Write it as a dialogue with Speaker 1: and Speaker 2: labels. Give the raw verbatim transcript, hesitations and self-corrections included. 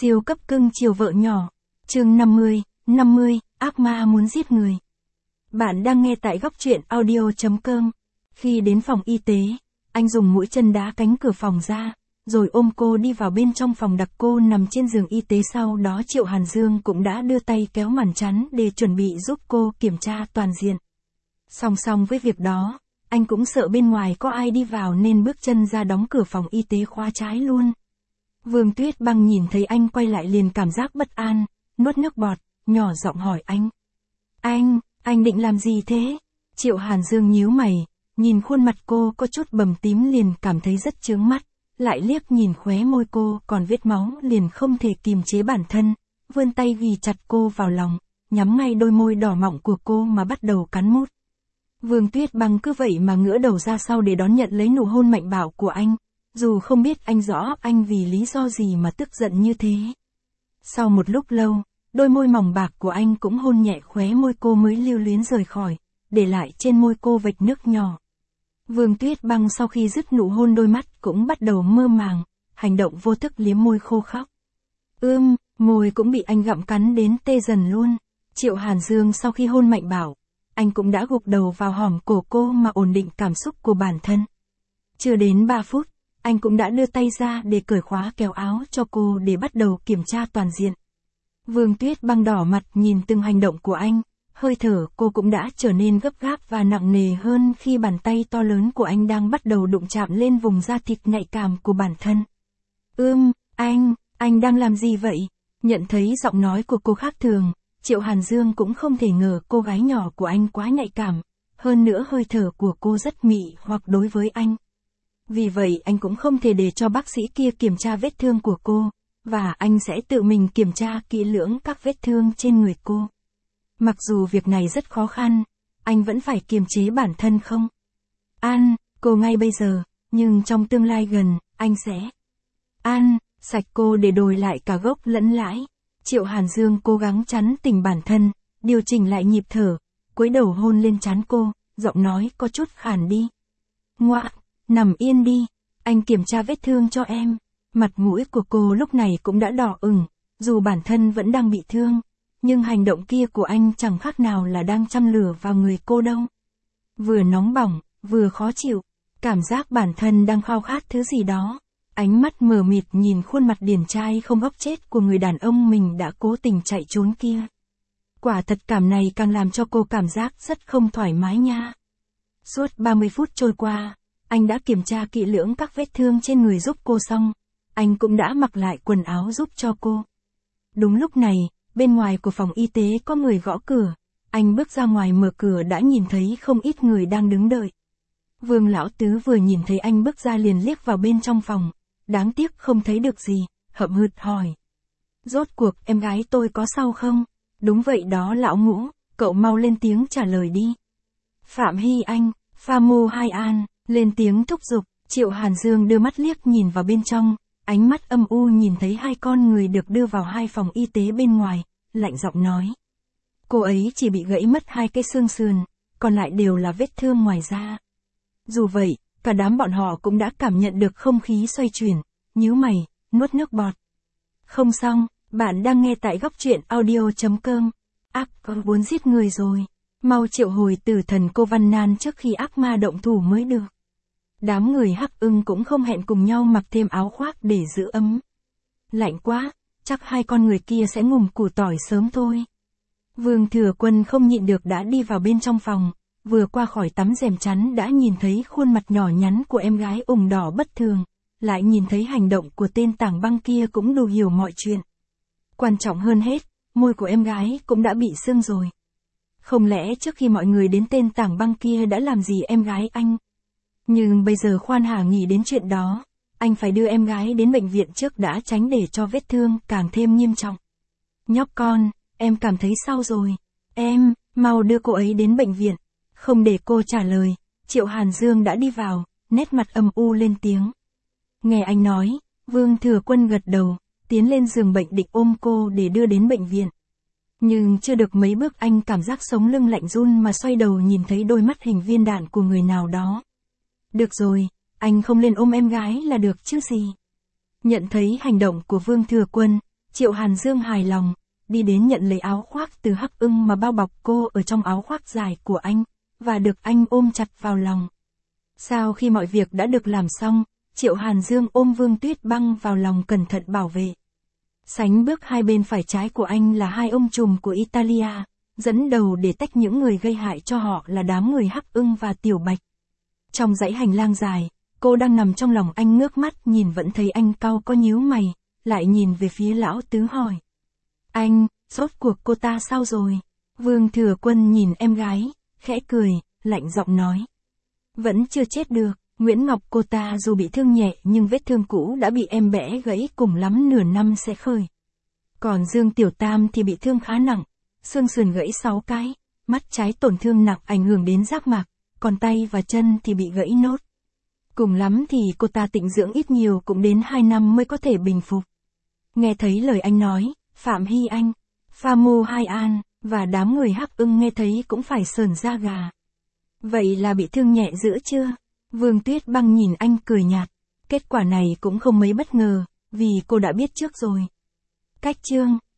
Speaker 1: Siêu cấp cưng chiều vợ nhỏ. Chương năm mươi, năm mươi, ác ma muốn giết người. Bạn đang nghe tại góc truyện audio chấm com. Khi đến phòng y tế, anh dùng mũi chân đá cánh cửa phòng ra, rồi ôm cô đi vào bên trong phòng đặt cô nằm trên giường y tế. Sau đó Triệu Hàn Dương cũng đã đưa tay kéo màn chắn để chuẩn bị giúp cô kiểm tra toàn diện. Song song với việc đó, anh cũng sợ bên ngoài có ai đi vào nên bước chân ra đóng cửa phòng y tế khóa trái luôn. Vương Tuyết Băng nhìn thấy anh quay lại liền cảm giác bất an, nuốt nước bọt, nhỏ giọng hỏi anh. Anh, anh định làm gì thế? Triệu Hàn Dương nhíu mày, nhìn khuôn mặt cô có chút bầm tím liền cảm thấy rất chướng mắt, lại liếc nhìn khóe môi cô còn vết máu liền không thể kìm chế bản thân, vươn tay ghi chặt cô vào lòng, nhắm ngay đôi môi đỏ mọng của cô mà bắt đầu cắn mút. Vương Tuyết Băng cứ vậy mà ngửa đầu ra sau để đón nhận lấy nụ hôn mạnh bạo của anh. Dù không biết anh rõ anh vì lý do gì mà tức giận như thế. Sau một lúc lâu, đôi môi mỏng bạc của anh cũng hôn nhẹ khóe môi cô mới lưu luyến rời khỏi, để lại trên môi cô vệt nước nhỏ. Vương Tuyết Băng sau khi dứt nụ hôn đôi mắt cũng bắt đầu mơ màng, hành động vô thức liếm môi khô khóc. Ưm, môi cũng bị anh gặm cắn đến tê dần luôn. Triệu Hàn Dương sau khi hôn mạnh bạo, anh cũng đã gục đầu vào hõm cổ cô mà ổn định cảm xúc của bản thân. Chưa đến ba phút, anh cũng đã đưa tay ra để cởi khóa kéo áo cho cô để bắt đầu kiểm tra toàn diện. Vương Tuyết Băng đỏ mặt nhìn từng hành động của anh, hơi thở cô cũng đã trở nên gấp gáp và nặng nề hơn khi bàn tay to lớn của anh đang bắt đầu đụng chạm lên vùng da thịt nhạy cảm của bản thân. Ưm, anh, anh đang làm gì vậy? Nhận thấy giọng nói của cô khác thường, Triệu Hàn Dương cũng không thể ngờ cô gái nhỏ của anh quá nhạy cảm, hơn nữa hơi thở của cô rất mị hoặc đối với anh. Vì vậy anh cũng không thể để cho bác sĩ kia kiểm tra vết thương của cô, và anh sẽ tự mình kiểm tra kỹ lưỡng các vết thương trên người cô. Mặc dù việc này rất khó khăn, anh vẫn phải kiềm chế bản thân không? An, cô ngay bây giờ, nhưng trong tương lai gần, anh sẽ an, sạch cô để đổi lại cả gốc lẫn lãi. Triệu Hàn Dương cố gắng chấn tĩnh bản thân, điều chỉnh lại nhịp thở, cúi đầu hôn lên trán cô, giọng nói có chút khàn đi. Ngoạ, nằm yên đi, anh kiểm tra vết thương cho em. Mặt mũi của cô lúc này cũng đã đỏ ửng, dù bản thân vẫn đang bị thương, nhưng hành động kia của anh chẳng khác nào là đang châm lửa vào người cô đâu. Vừa nóng bỏng, vừa khó chịu, cảm giác bản thân đang khao khát thứ gì đó. Ánh mắt mờ mịt nhìn khuôn mặt điển trai không góc chết của người đàn ông mình đã cố tình chạy trốn kia. Quả thật cảm này càng làm cho cô cảm giác rất không thoải mái nha. Suốt ba mươi phút trôi qua, anh đã kiểm tra kỹ lưỡng các vết thương trên người giúp cô xong, anh cũng đã mặc lại quần áo giúp cho cô. Đúng lúc này, bên ngoài của phòng y tế có người gõ cửa, anh bước ra ngoài mở cửa đã nhìn thấy không ít người đang đứng đợi. Vương Lão Tứ vừa nhìn thấy anh bước ra liền liếc vào bên trong phòng, đáng tiếc không thấy được gì, hậm hực hỏi. Rốt cuộc em gái tôi có sao không? Đúng vậy đó Lão Ngũ, cậu mau lên tiếng trả lời đi. Phạm Hy Anh, Pha Mô Hai An, lên tiếng thúc giục. Triệu Hàn Dương đưa mắt liếc nhìn vào bên trong, ánh mắt âm u nhìn thấy hai con người được đưa vào hai phòng y tế bên ngoài, lạnh giọng nói. Cô ấy chỉ bị gãy mất hai cái xương sườn, còn lại đều là vết thương ngoài da. Dù vậy, cả đám bọn họ cũng đã cảm nhận được không khí xoay chuyển, nhíu mày, nuốt nước bọt. Không xong, bạn đang nghe tại góc truyện audio chấm com. Ác có muốn giết người rồi, mau triệu hồi tử thần cô Văn Nan trước khi ác ma động thủ mới được. Đám người Hắc Ưng cũng không hẹn cùng nhau mặc thêm áo khoác để giữ ấm. Lạnh quá, chắc hai con người kia sẽ ngùm củ tỏi sớm thôi. Vương Thừa Quân không nhịn được đã đi vào bên trong phòng, vừa qua khỏi tấm rèm chắn đã nhìn thấy khuôn mặt nhỏ nhắn của em gái ửng đỏ bất thường, lại nhìn thấy hành động của tên Tảng Băng kia cũng đủ hiểu mọi chuyện. Quan trọng hơn hết, môi của em gái cũng đã bị sưng rồi. Không lẽ trước khi mọi người đến tên Tảng Băng kia đã làm gì em gái anh? Nhưng bây giờ khoan hả nghĩ đến chuyện đó, anh phải đưa em gái đến bệnh viện trước đã tránh để cho vết thương càng thêm nghiêm trọng. Nhóc con, em cảm thấy sao rồi? Em, mau đưa cô ấy đến bệnh viện. Không để cô trả lời, Triệu Hàn Dương đã đi vào, nét mặt âm u lên tiếng. Nghe anh nói, Vương Thừa Quân gật đầu, tiến lên giường bệnh định ôm cô để đưa đến bệnh viện. Nhưng chưa được mấy bước anh cảm giác sống lưng lạnh run mà xoay đầu nhìn thấy đôi mắt hình viên đạn của người nào đó. Được rồi, anh không lên ôm em gái là được chứ gì. Nhận thấy hành động của Vương Thừa Quân, Triệu Hàn Dương hài lòng, đi đến nhận lấy áo khoác từ Hắc Ưng mà bao bọc cô ở trong áo khoác dài của anh, và được anh ôm chặt vào lòng. Sau khi mọi việc đã được làm xong, Triệu Hàn Dương ôm Vương Tuyết Băng vào lòng cẩn thận bảo vệ. Sánh bước hai bên phải trái của anh là hai ông trùm của Italia, dẫn đầu để tách những người gây hại cho họ là đám người Hắc Ưng và Tiểu Bạch. Trong dãy hành lang dài, cô đang nằm trong lòng anh ngước mắt nhìn vẫn thấy anh cau có nhíu mày, lại nhìn về phía lão tứ hỏi. Anh, rốt cuộc cô ta sao rồi? Vương Thừa Quân nhìn em gái, khẽ cười, lạnh giọng nói. Vẫn chưa chết được, Nguyễn Ngọc cô ta dù bị thương nhẹ nhưng vết thương cũ đã bị em bẻ gãy, cùng lắm nửa năm sẽ khởi. Còn Dương Tiểu Tam thì bị thương khá nặng, xương sườn gãy sáu cái, mắt trái tổn thương nặng ảnh hưởng đến giác mạc, còn tay và chân thì bị gãy nốt. Cùng lắm thì cô ta tịnh dưỡng ít nhiều cũng đến hai năm mới có thể bình phục. Nghe thấy lời anh nói, Phạm Hy Anh, Pha Mô Hai An, và đám người Hắc Ưng nghe thấy cũng phải sờn da gà. Vậy là bị thương nhẹ giữa chưa? Vương Tuyết Băng nhìn anh cười nhạt. Kết quả này cũng không mấy bất ngờ, vì cô đã biết trước rồi. Cách chương